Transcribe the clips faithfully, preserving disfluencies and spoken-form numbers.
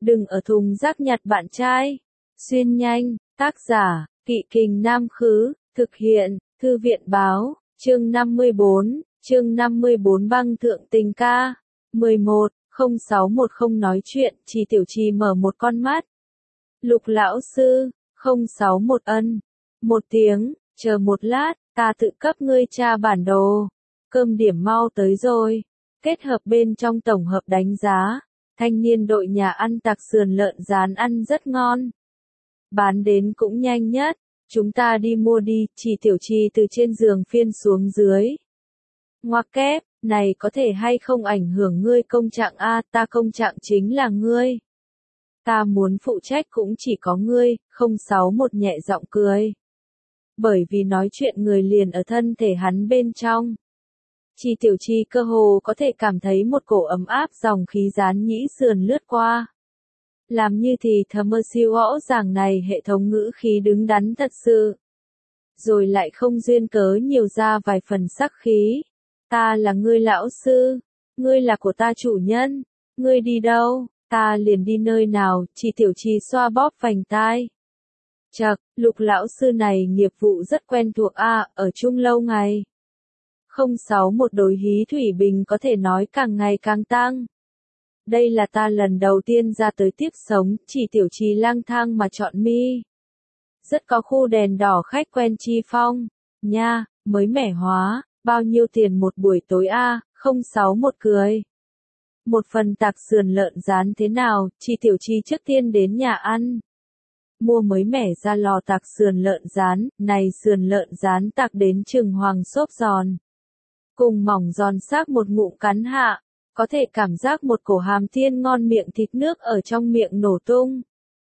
Đừng ở thùng rác nhặt bạn trai. Xuyên nhanh, tác giả, Kỵ Kình Nam Khứ, thực hiện, Thư viện Báo, chương năm mươi bốn, chương năm mươi bốn băng thượng tình ca. mười một, không sáu một không nói chuyện, Trì Tiểu Trì mở một con mắt. Lục lão sư, không sáu một ân. Một tiếng, chờ một lát, ta tự cấp ngươi tra bản đồ. Cơm điểm mau tới rồi. Kết hợp bên trong tổng hợp đánh giá, thanh niên đội nhà ăn tặc sườn lợn rán ăn rất ngon. Bán đến cũng nhanh nhất, chúng ta đi mua đi, Trì Tiểu Trì từ trên giường phiên xuống dưới. Ngoặc kép, này có thể hay không ảnh hưởng ngươi công trạng a, ta công trạng chính là ngươi. Ta muốn phụ trách cũng chỉ có ngươi, không sáu một nhẹ giọng cười. Bởi vì nói chuyện người liền ở thân thể hắn bên trong. Trì Tiểu Trì cơ hồ có thể cảm thấy một cổ ấm áp dòng khí rán nhĩ sườn lướt qua. Làm như thì thầm mơ siêu rõ ràng này hệ thống ngữ khí đứng đắn thật sự. Rồi lại không duyên cớ nhiều ra vài phần sắc khí. Ta là ngươi lão sư, ngươi là của ta chủ nhân, ngươi đi đâu, ta liền đi nơi nào, Trì Tiểu Trì xoa bóp vành tai. Chậc, Lục lão sư này nghiệp vụ rất quen thuộc a, ở chung lâu ngày. không sáu một đối hí thủy bình có thể nói càng ngày càng tăng. Đây là ta lần đầu tiên ra tới tiếp sống, Trì Tiểu Trì lang thang mà chọn mi. Rất có khu đèn đỏ khách quen chi phong, nha, mới mẻ hóa, bao nhiêu tiền một buổi tối a, không sáu một cười. Một phần tạc sườn lợn rán thế nào, Trì Tiểu Trì trước tiên đến nhà ăn. Mua mới mẻ ra lò tạc sườn lợn rán, này sườn lợn rán tạc đến chừng hoàng xốp giòn. Cùng mỏng giòn xác một ngụm cắn hạ, có thể cảm giác một cổ hàm thiên ngon miệng thịt nước ở trong miệng nổ tung.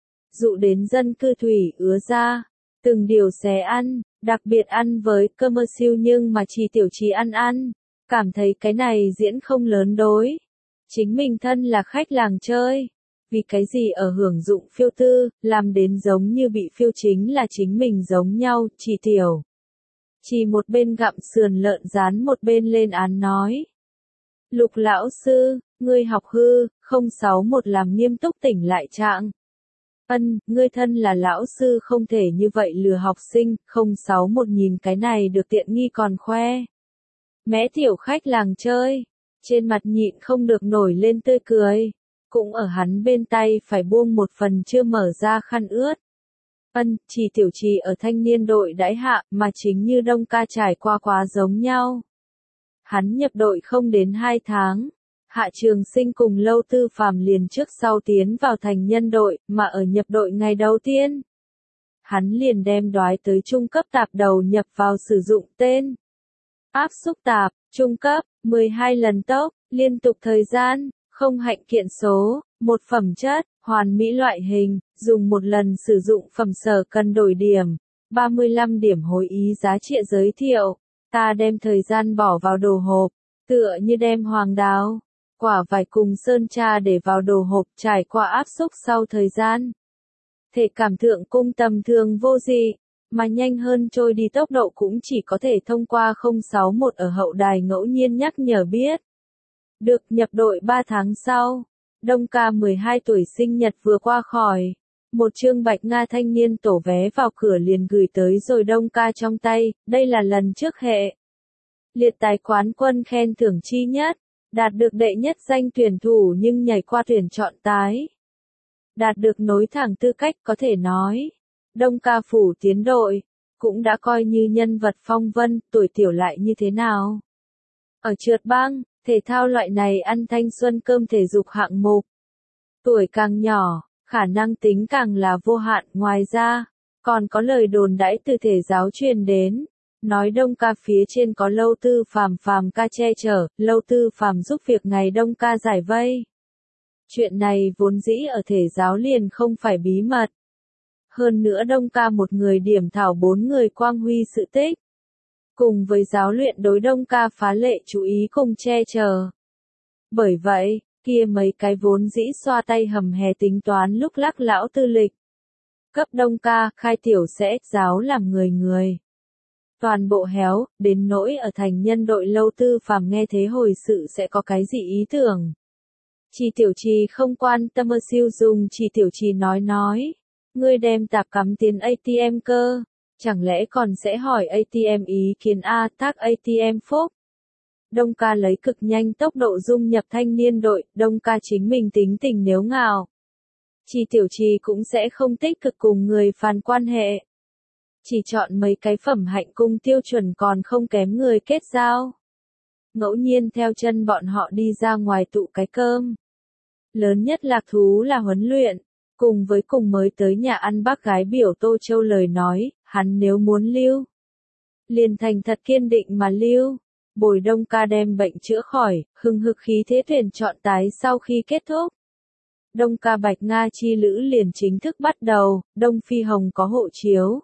Dụ đến dân cư thủy ứa ra, từng điều xé ăn, đặc biệt ăn với cơm mơ siêu nhưng mà Trì Tiểu Trì ăn ăn, cảm thấy cái này diễn không lớn đối. Chính mình thân là khách làng chơi, vì cái gì ở hưởng dụng phiêu tư, làm đến giống như bị phiêu chính là chính mình giống nhau, Trì Tiểu. Chỉ một bên gặm sườn lợn rán một bên lên án nói. Lục lão sư, ngươi học hư, không sáu một làm nghiêm túc tỉnh lại trạng. Ân, ngươi thân là lão sư không thể như vậy lừa học sinh, không sáu một nhìn cái này được tiện nghi còn khoe. Mẽ tiểu khách làng chơi, trên mặt nhịn không được nổi lên tươi cười, cũng ở hắn bên tay phải buông một phần chưa mở ra khăn ướt. Ân, Trì Tiểu Trì ở thanh niên đội đãi hạ, mà chính như Đông ca trải qua quá giống nhau. Hắn nhập đội không đến hai tháng, Hạ Trường Sinh cùng Lâu Tư Phàm liền trước sau tiến vào thành nhân đội, mà ở nhập đội ngày đầu tiên. Hắn liền đem đoái tới trung cấp tạp đầu nhập vào sử dụng tên. Áp xúc tạp, trung cấp, mười hai lần tốc, liên tục thời gian, không hạnh kiện số, một phẩm chất, hoàn mỹ loại hình, dùng một lần sử dụng phẩm sở cần đổi điểm, ba mươi lăm điểm hối ý giá trị giới thiệu. Ta đem thời gian bỏ vào đồ hộp, tựa như đem hoàng đào, quả vải cùng sơn tra để vào đồ hộp trải qua áp xúc sau thời gian. Thể cảm thượng cung tầm thường vô dị, mà nhanh hơn trôi đi tốc độ cũng chỉ có thể thông qua không sáu một ở hậu đài ngẫu nhiên nhắc nhở biết. Được nhập đội ba tháng sau, Đông ca mười hai tuổi sinh nhật vừa qua khỏi. Một chương bạch nga thanh niên tổ vé vào cửa liền gửi tới rồi Đông ca trong tay, đây là lần trước hệ. Liệt tài quán quân khen thưởng chi nhất, đạt được đệ nhất danh tuyển thủ nhưng nhảy qua tuyển chọn tái. Đạt được nối thẳng tư cách có thể nói. Đông ca phủ tiến đội, cũng đã coi như nhân vật phong vân, tuổi tiểu lại như thế nào. Ở trượt băng, thể thao loại này ăn thanh xuân cơm thể dục hạng mục. Tuổi càng nhỏ, khả năng tính càng là vô hạn, ngoài ra, còn có lời đồn đãi từ thể giáo truyền đến, nói Đông ca phía trên có Lâu Tư Phàm Phàm ca che chở, Lâu Tư Phàm giúp việc ngày Đông ca giải vây. Chuyện này vốn dĩ ở thể giáo liền không phải bí mật. Hơn nữa Đông ca một người điểm thảo bốn người quang huy sự tích. Cùng với giáo luyện đối Đông ca phá lệ chú ý cùng che chở. Bởi vậy, kia mấy cái vốn dĩ xoa tay hầm hè tính toán lúc lắc lão tư lịch. Cấp Đông ca, khai tiểu sẽ, giáo làm người người. Toàn bộ héo, đến nỗi ở thành nhân đội Lâu Tư Phàm nghe thế hồi sự sẽ có cái gì ý tưởng. Chi Tiểu Trì không quan tâm ơ siêu dùng Chi Tiểu Trì nói nói. Ngươi đem tạp cắm tiền a tê em cơ. Chẳng lẽ còn sẽ hỏi a tê em ý kiến A tác a tê em phúc. Đông ca lấy cực nhanh tốc độ dung nhập thanh niên đội, Đông ca chính mình tính tình nếu ngào. Chi Tiểu Trì cũng sẽ không tích cực cùng người phàn quan hệ. Chỉ chọn mấy cái phẩm hạnh cung tiêu chuẩn còn không kém người kết giao. Ngẫu nhiên theo chân bọn họ đi ra ngoài tụ cái cơm. Lớn nhất lạc thú là huấn luyện, cùng với cùng mới tới nhà ăn bác gái biểu Tô Châu lời nói, hắn nếu muốn lưu. Liền thành thật kiên định mà lưu. Bồi Đông ca đem bệnh chữa khỏi, hưng hực khí thế thuyền chọn tái sau khi kết thúc. Đông ca Bạch Nga chi lữ liền chính thức bắt đầu, Đông Phi Hồng có hộ chiếu.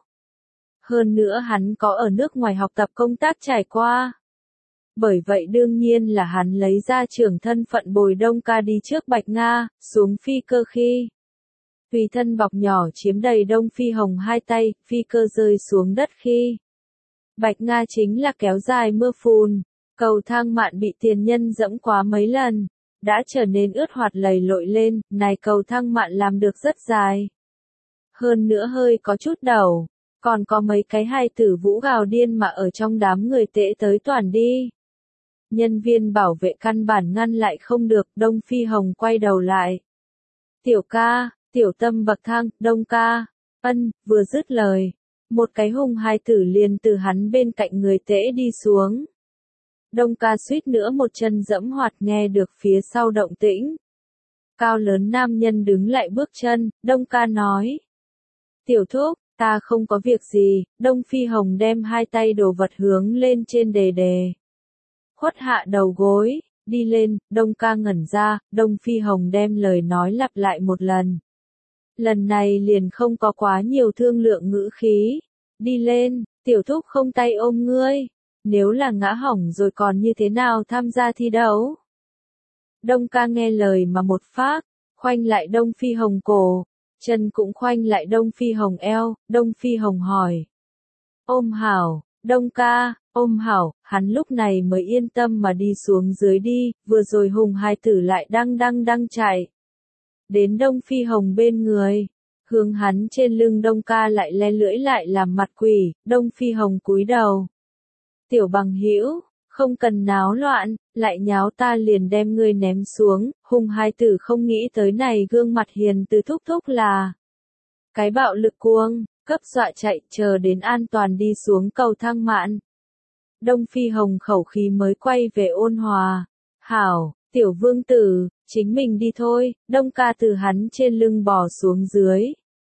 Hơn nữa hắn có ở nước ngoài học tập công tác trải qua. Bởi vậy đương nhiên là hắn lấy ra trưởng thân phận bồi Đông ca đi trước Bạch Nga, xuống phi cơ khi. Tùy thân bọc nhỏ chiếm đầy Đông Phi Hồng hai tay, phi cơ rơi xuống đất khi. Bạch Nga chính là kéo dài mưa phùn, cầu thang mạn bị tiền nhân dẫm quá mấy lần, đã trở nên ướt hoạt lầy lội lên, này cầu thang mạn làm được rất dài. Hơn nữa hơi có chút đầu, còn có mấy cái hài tử vũ gào điên mà ở trong đám người tệ tới toàn đi. Nhân viên bảo vệ căn bản ngăn lại không được, Đông Phi Hồng quay đầu lại. Tiểu ca, tiểu tâm bậc thang, Đông ca, ân, vừa dứt lời. Một cái hung hai tử liền từ hắn bên cạnh người tễ đi xuống. Đông ca suýt nữa một chân dẫm hoạt nghe được phía sau động tĩnh. Cao lớn nam nhân đứng lại bước chân, Đông ca nói. Tiểu thúc, ta không có việc gì, Đông Phi Hồng đem hai tay đồ vật hướng lên trên đề đề. Khuất hạ đầu gối, đi lên, Đông ca ngẩn ra, Đông Phi Hồng đem lời nói lặp lại một lần. Lần này liền không có quá nhiều thương lượng ngữ khí. Đi lên, tiểu thúc không tay ôm ngươi. Nếu là ngã hỏng rồi còn như thế nào tham gia thi đấu? Đông ca nghe lời mà một phát, khoanh lại Đông Phi Hồng cổ. Chân cũng khoanh lại Đông Phi Hồng eo, Đông Phi Hồng hỏi. Ôm hảo, Đông ca, ôm hảo, hắn lúc này mới yên tâm mà đi xuống dưới đi, vừa rồi hùng hai tử lại đang đang đang chạy. Đến Đông Phi Hồng bên người, hướng hắn trên lưng Đông ca lại le lưỡi lại làm mặt quỷ, Đông Phi Hồng cúi đầu. Tiểu bằng hữu, không cần náo loạn, lại nháo ta liền đem ngươi ném xuống, hùng hai tử không nghĩ tới này gương mặt hiền từ thúc thúc là. Cái bạo lực cuồng, cấp dọa chạy chờ đến an toàn đi xuống cầu thang mạn. Đông Phi Hồng khẩu khí mới quay về ôn hòa. Hảo, tiểu vương tử, chính mình đi thôi, Đông ca từ hắn trên lưng bò xuống dưới.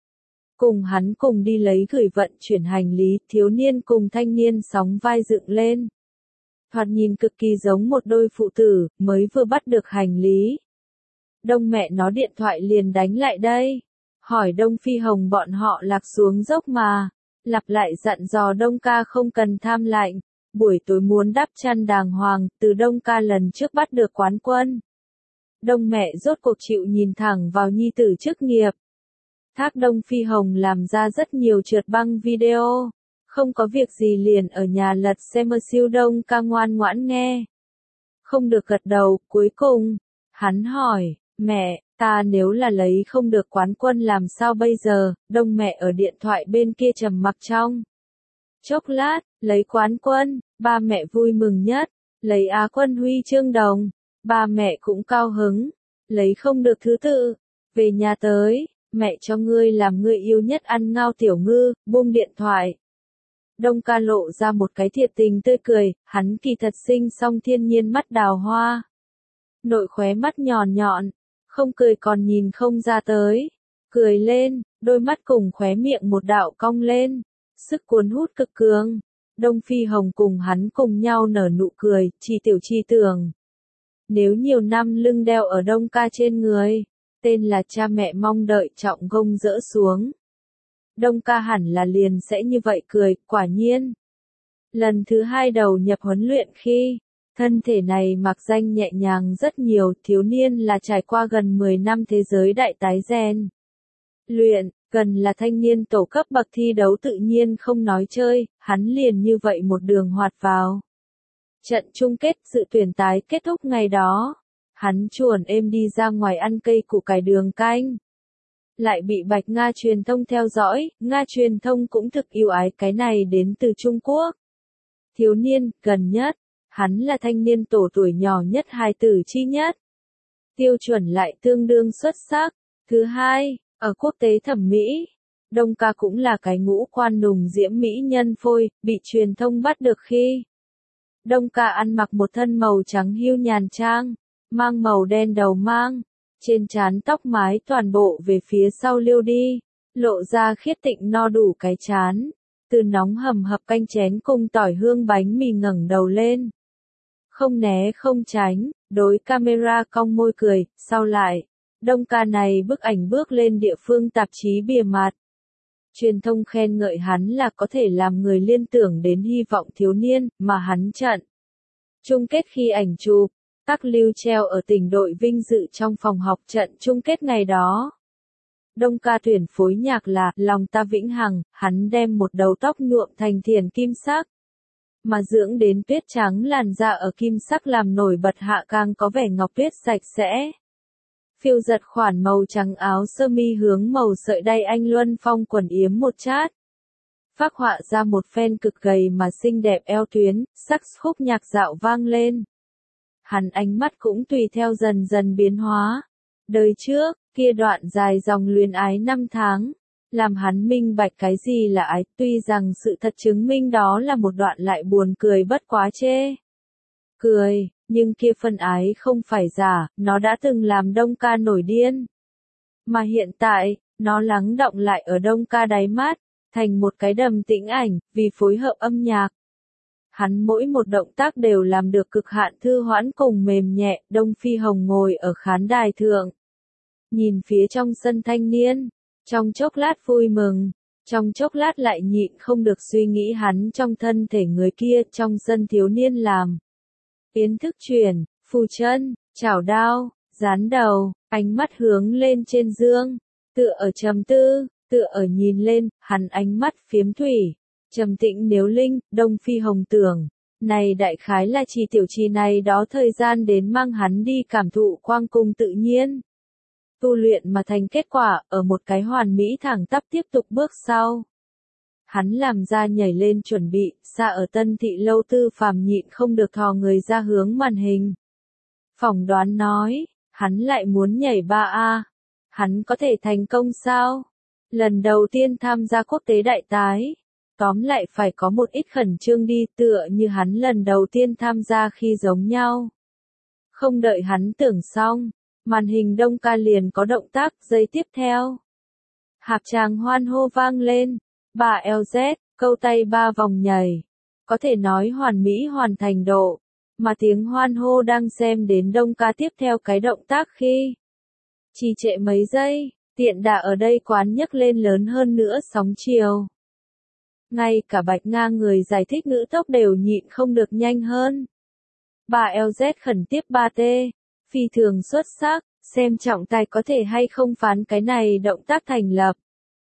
Cùng hắn cùng đi lấy gửi vận chuyển hành lý, thiếu niên cùng thanh niên sóng vai dựng lên. Thoạt nhìn cực kỳ giống một đôi phụ tử, mới vừa bắt được hành lý. Đông mẹ nó điện thoại liền đánh lại đây. Hỏi Đông Phi Hồng bọn họ lạc xuống dốc mà. Lặp lại dặn dò Đông ca không cần tham lạnh. Buổi tối muốn đắp chăn đàng hoàng, từ Đông ca lần trước bắt được quán quân. Đông mẹ rốt cuộc chịu nhìn thẳng vào nhi tử chức nghiệp. Thác Đông Phi Hồng làm ra rất nhiều trượt băng video. Không có việc gì liền ở nhà lật xem mơ siêu Đông ca ngoan ngoãn nghe. Không được gật đầu, cuối cùng. Hắn hỏi, mẹ, ta nếu là lấy không được quán quân làm sao bây giờ, Đông mẹ ở điện thoại bên kia trầm mặc trong. Chốc lát, lấy quán quân, ba mẹ vui mừng nhất, lấy Á quân huy chương đồng, ba mẹ cũng cao hứng, lấy không được thứ tự, về nhà tới, mẹ cho ngươi làm ngươi yêu nhất ăn ngao tiểu ngư, buông điện thoại. Đông ca lộ ra một cái thiệt tình tươi cười, hắn kỳ thật sinh song thiên nhiên mắt đào hoa. Nội khóe mắt nhọn nhọn, không cười còn nhìn không ra tới, cười lên, đôi mắt cùng khóe miệng một đạo cong lên. Sức cuốn hút cực cường. Đông Phi Hồng cùng hắn cùng nhau nở nụ cười, Chi Tiểu Chi tưởng. Nếu nhiều năm lưng đeo ở Đông ca trên người, tên là cha mẹ mong đợi trọng gông dỡ xuống. Đông ca hẳn là liền sẽ như vậy cười, quả nhiên. Lần thứ hai đầu nhập huấn luyện khi, thân thể này mặc danh nhẹ nhàng rất nhiều, thiếu niên là trải qua gần mười năm thế giới đại tái gen. Luyện, gần là thanh niên tổ cấp bậc thi đấu tự nhiên không nói chơi, hắn liền như vậy một đường hoạt vào. Trận chung kết dự tuyển tái kết thúc ngày đó. Hắn chuồn êm đi ra ngoài ăn cây củ cải đường canh. Lại bị Bạch Nga truyền thông theo dõi, Nga truyền thông cũng thực yêu ái cái này đến từ Trung Quốc. Thiếu niên, gần nhất, hắn là thanh niên tổ tuổi nhỏ nhất hài tử chi nhất. Tiêu chuẩn lại tương đương xuất sắc. Thứ hai, ở quốc tế thẩm mỹ, Đông Ca cũng là cái ngũ quan nùng diễm mỹ nhân phôi, bị truyền thông bắt được khi Đông Ca ăn mặc một thân màu trắng hưu nhàn trang, mang màu đen đầu mang, trên trán tóc mái toàn bộ về phía sau liêu đi, lộ ra khiết tịnh no đủ cái trán, từ nóng hầm hập canh chén cùng tỏi hương bánh mì ngẩng đầu lên. Không né không tránh, đối camera cong môi cười, sau lại, Đông Ca này bức ảnh bước lên địa phương tạp chí bìa mặt. Truyền thông khen ngợi hắn là có thể làm người liên tưởng đến hy vọng thiếu niên, mà hắn trận chung kết khi ảnh chụp, tắc lưu treo ở tỉnh đội vinh dự trong phòng học trận chung kết ngày đó. Đông Ca tuyển phối nhạc là Lòng Ta Vĩnh Hằng, hắn đem một đầu tóc nhuộm thành thiền kim sắc, mà dưỡng đến tuyết trắng làn da ở kim sắc làm nổi bật hạ càng có vẻ ngọc tuyết sạch sẽ. Phiêu giật khoản màu trắng áo sơ mi hướng màu sợi đay anh luân phong quần yếm một chát. Phác họa ra một phen cực gầy mà xinh đẹp eo tuyến, sắc khúc nhạc dạo vang lên. Hắn ánh mắt cũng tùy theo dần dần biến hóa. Đời trước, kia đoạn dài dòng luyến ái năm tháng, làm hắn minh bạch cái gì là ái, tuy rằng sự thật chứng minh đó là một đoạn lại buồn cười bất quá chê. Cười, nhưng kia phân ái không phải giả, nó đã từng làm Đông Ca nổi điên. Mà hiện tại, nó lắng đọng lại ở Đông Ca đáy mắt, thành một cái đầm tĩnh ảnh, vì phối hợp âm nhạc. Hắn mỗi một động tác đều làm được cực hạn thư hoãn cùng mềm nhẹ, Đông Phi Hồng ngồi ở khán đài thượng. Nhìn phía trong sân thanh niên, trong chốc lát vui mừng, trong chốc lát lại nhịn không được suy nghĩ hắn trong thân thể người kia trong sân thiếu niên làm. Yến thức chuyển, phù chân, chảo đao, dán đầu, ánh mắt hướng lên trên dương, tựa ở trầm tư, tựa ở nhìn lên, hắn ánh mắt phiếm thủy, trầm tĩnh nếu linh, Đông Phi Hồng tưởng, này đại khái là chỉ tiểu trì này đó thời gian đến mang hắn đi cảm thụ quang cung tự nhiên. Tu luyện mà thành kết quả, ở một cái hoàn mỹ thẳng tắp tiếp tục bước sau. Hắn làm ra nhảy lên chuẩn bị, xa ở Tân Thị lâu Tư Phàm nhịn không được thò người ra hướng màn hình. Phỏng đoán nói, hắn lại muốn nhảy ba A. Hắn có thể thành công sao? Lần đầu tiên tham gia quốc tế đại tái. Tóm lại phải có một ít khẩn trương đi, tựa như hắn lần đầu tiên tham gia khi giống nhau. Không đợi hắn tưởng xong, màn hình Đông Ca liền có động tác, giây tiếp theo. Hạc tràng hoan hô vang lên, ba L Z, câu tay ba vòng nhảy. Có thể nói hoàn mỹ hoàn thành độ, mà tiếng hoan hô đang xem đến Đông Ca tiếp theo cái động tác khi trì trệ mấy giây, tiện đà ở đây quán nhấc lên lớn hơn nữa sóng chiều. Ngay cả Bạch Nga người giải thích ngữ tốc đều nhịn không được nhanh hơn. ba L Z khẩn tiếp ba T, phi thường xuất sắc, xem trọng tài có thể hay không phán cái này động tác thành lập.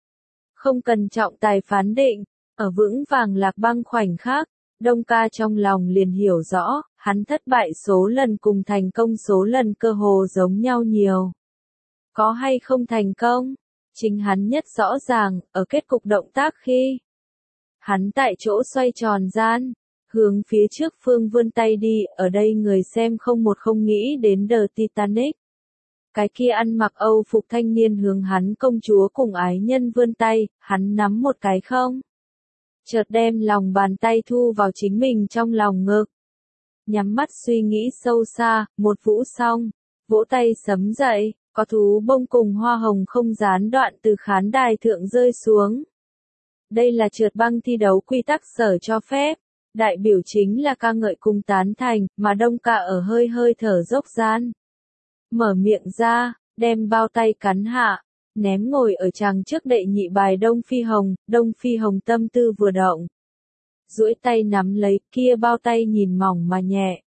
Không cần trọng tài phán định, ở vững vàng lạc băng khoảnh khắc, Đông Ca trong lòng liền hiểu rõ, hắn thất bại số lần cùng thành công số lần cơ hồ giống nhau nhiều. Có hay không thành công? Chính hắn nhất rõ ràng, ở kết cục động tác khi hắn tại chỗ xoay tròn gian, hướng phía trước phương vươn tay đi, ở đây người xem không một không nghĩ đến The Titanic. Cái kia ăn mặc Âu phục thanh niên hướng hắn công chúa cùng ái nhân vươn tay, hắn nắm một cái không. Chợt đem lòng bàn tay thu vào chính mình trong lòng ngực. Nhắm mắt suy nghĩ sâu xa, một vũ xong, vỗ tay sấm dậy, có thú bông cùng hoa hồng không gián đoạn từ khán đài thượng rơi xuống. Đây là trượt băng thi đấu quy tắc sở cho phép. Đại biểu chính là ca ngợi cùng tán thành, mà Đông Ca ở hơi hơi thở dốc gian. Mở miệng ra, đem bao tay cắn hạ, ném ngồi ở chàng trước đệ nhị bài Đông Phi Hồng, Đông Phi Hồng tâm tư vừa động. Duỗi tay nắm lấy, kia bao tay nhìn mỏng mà nhẹ.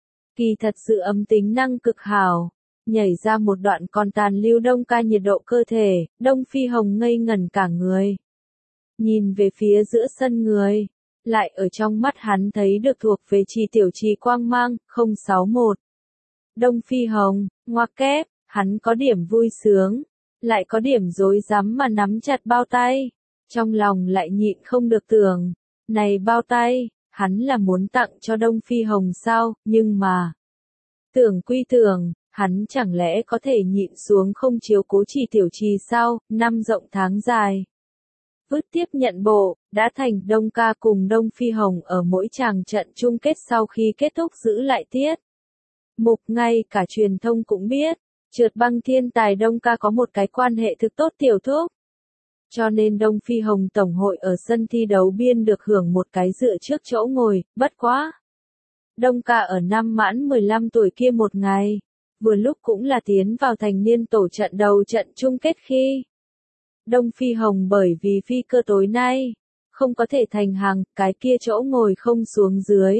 Kỳ thật sự ấm tính năng cực hảo, nhảy ra một đoạn còn tàn lưu Đông Ca nhiệt độ cơ thể, Đông Phi Hồng ngây ngẩn cả người. Nhìn về phía giữa sân người, lại ở trong mắt hắn thấy được thuộc về trì tiểu trì quang mang, không sáu mốt. Đông Phi Hồng, ngoặc kép, hắn có điểm vui sướng, lại có điểm rối rắm mà nắm chặt bao tay. Trong lòng lại nhịn không được tưởng, này bao tay, hắn là muốn tặng cho Đông Phi Hồng sao, nhưng mà... Tưởng quy tưởng, hắn chẳng lẽ có thể nhịn xuống không chiếu cố Chỉ Tiểu Trì sao, năm rộng tháng dài. Vứt tiếp nhận bộ, đã thành Đông Ca cùng Đông Phi Hồng ở mỗi tràng trận chung kết sau khi kết thúc giữ lại tiết. Mục ngay cả truyền thông cũng biết, trượt băng thiên tài Đông Ca có một cái quan hệ thực tốt tiểu thúc. Cho nên Đông Phi Hồng Tổng hội ở sân thi đấu biên được hưởng một cái dựa trước chỗ ngồi, bất quá. Đông Ca ở năm mãn mười lăm tuổi kia một ngày, vừa lúc cũng là tiến vào thành niên tổ trận đầu trận chung kết khi. Đông Phi Hồng bởi vì phi cơ tối nay, không có thể thành hàng, cái kia chỗ ngồi không xuống dưới.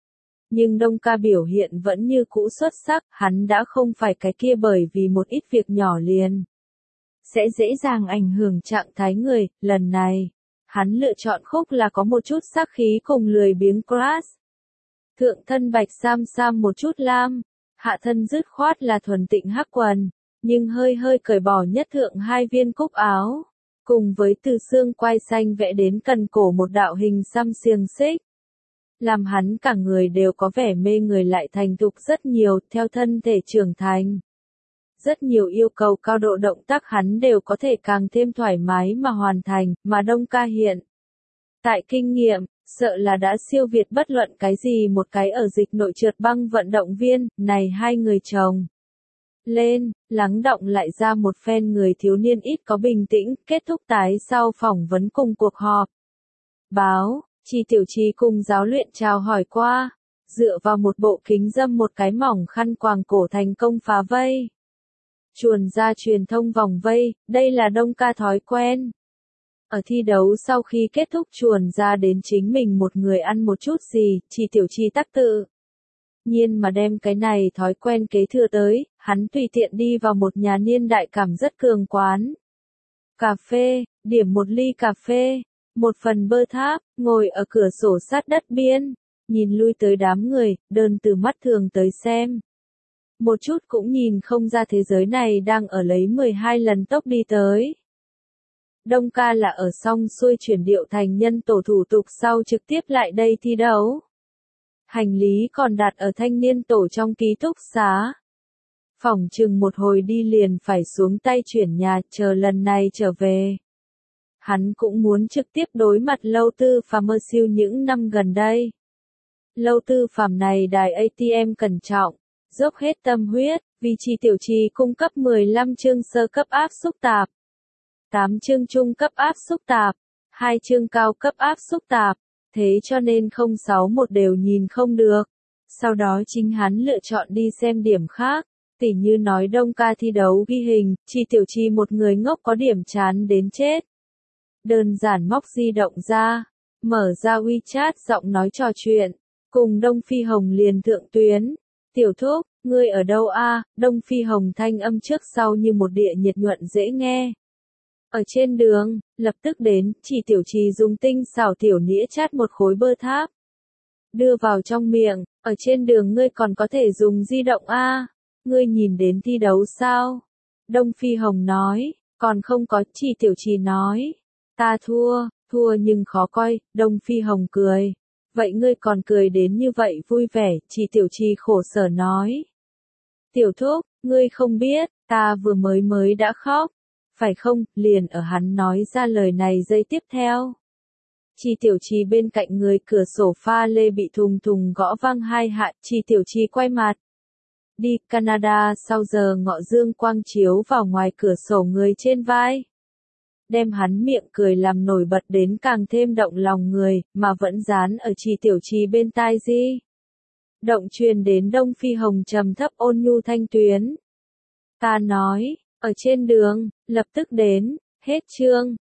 Nhưng Đông Ca biểu hiện vẫn như cũ xuất sắc, hắn đã không phải cái kia bởi vì một ít việc nhỏ liền. Sẽ dễ dàng ảnh hưởng trạng thái người, lần này, hắn lựa chọn khúc là có một chút sắc khí cùng lười biếng crash. Thượng thân bạch sam sam một chút lam, hạ thân dứt khoát là thuần tịnh hắc quần, nhưng hơi hơi cởi bỏ nhất thượng hai viên cúc áo, cùng với từ xương quai xanh vẽ đến cần cổ một đạo hình xăm xiềng xích. Làm hắn cả người đều có vẻ mê người lại thành thục rất nhiều, theo thân thể trưởng thành. Rất nhiều yêu cầu cao độ động tác hắn đều có thể càng thêm thoải mái mà hoàn thành, mà Đông Ca hiện. Tại kinh nghiệm, sợ là đã siêu việt bất luận cái gì một cái ở dịch nội trượt băng vận động viên, này hai người chồng. Lên, lắng động lại ra một phen người thiếu niên ít có bình tĩnh, kết thúc tái sau phỏng vấn cùng cuộc họp. Báo, Chỉ Tiểu Trì cùng giáo luyện chào hỏi qua, dựa vào một bộ kính dâm một cái mỏng khăn quàng cổ thành công phá vây. Chuồn ra truyền thông vòng vây, đây là Đông Ca thói quen. Ở thi đấu sau khi kết thúc chuồn ra đến chính mình một người ăn một chút gì, Chỉ Tiểu Trì tắc tự. Nhiên mà đem cái này thói quen kế thừa tới, hắn tùy tiện đi vào một nhà niên đại cảm rất cường quán. Cà phê, điểm một ly cà phê, một phần bơ tháp, ngồi ở cửa sổ sát đất biên, nhìn lui tới đám người, đơn từ mắt thường tới xem. Một chút cũng nhìn không ra thế giới này đang ở lấy mười hai lần tốc đi tới. Đông Ca là ở xong xuôi chuyển điệu thành nhân tổ thủ tục sau trực tiếp lại đây thi đấu. Hành lý còn đặt ở thanh niên tổ trong ký túc xá. Phỏng chừng một hồi đi liền phải xuống tay chuyển nhà, chờ lần này trở về. Hắn cũng muốn trực tiếp đối mặt Lâu Tư Phàm mơ siêu những năm gần đây. Lâu Tư Phàm này đài a tê em cẩn trọng, dốc hết tâm huyết, vì Chỉ Tiểu Trì cung cấp mười lăm chương sơ cấp áp xúc tạp, tám chương trung cấp áp xúc tạp, hai chương cao cấp áp xúc tạp, thế cho nên không sáu một đều nhìn không được. Sau đó chính hắn lựa chọn đi xem điểm khác, tỉ như nói Đông Ca thi đấu ghi hình, Chỉ Tiểu Trì một người ngốc có điểm chán đến chết. Đơn giản móc di động ra, mở ra WeChat giọng nói trò chuyện, cùng Đông Phi Hồng liền thượng tuyến. Tiểu thúc, ngươi ở đâu a? Đông Phi Hồng thanh âm trước sau như một địa nhiệt nhuận dễ nghe. Ở trên đường, lập tức đến, Chỉ Tiểu Trì dùng tinh xảo tiểu nĩa chát một khối bơ tháp. Đưa vào trong miệng, ở trên đường ngươi còn có thể dùng di động a? Ngươi nhìn đến thi đấu sao? Đông Phi Hồng nói, còn không có, Chỉ Tiểu Trì nói. Ta thua, thua nhưng khó coi, Đông Phi Hồng cười. Vậy ngươi còn cười đến như vậy vui vẻ, Chỉ Tiểu Trì khổ sở nói. Tiểu thúc, ngươi không biết, ta vừa mới mới đã khóc. Phải không, liền ở hắn nói ra lời này giây tiếp theo. Chỉ Tiểu Trì bên cạnh người cửa sổ pha lê bị thùng thùng gõ vang hai hạ, Chỉ Tiểu Trì quay mặt. Đi, Canada sau giờ ngọ dương quang chiếu vào ngoài cửa sổ người trên vai. Đem hắn miệng cười làm nổi bật đến càng thêm động lòng người, mà vẫn dán ở Chỉ Tiểu Trì bên tai di. Động truyền đến Đông Phi Hồng trầm thấp ôn nhu thanh tuyến. Ta nói, ở trên đường, lập tức đến, hết chương.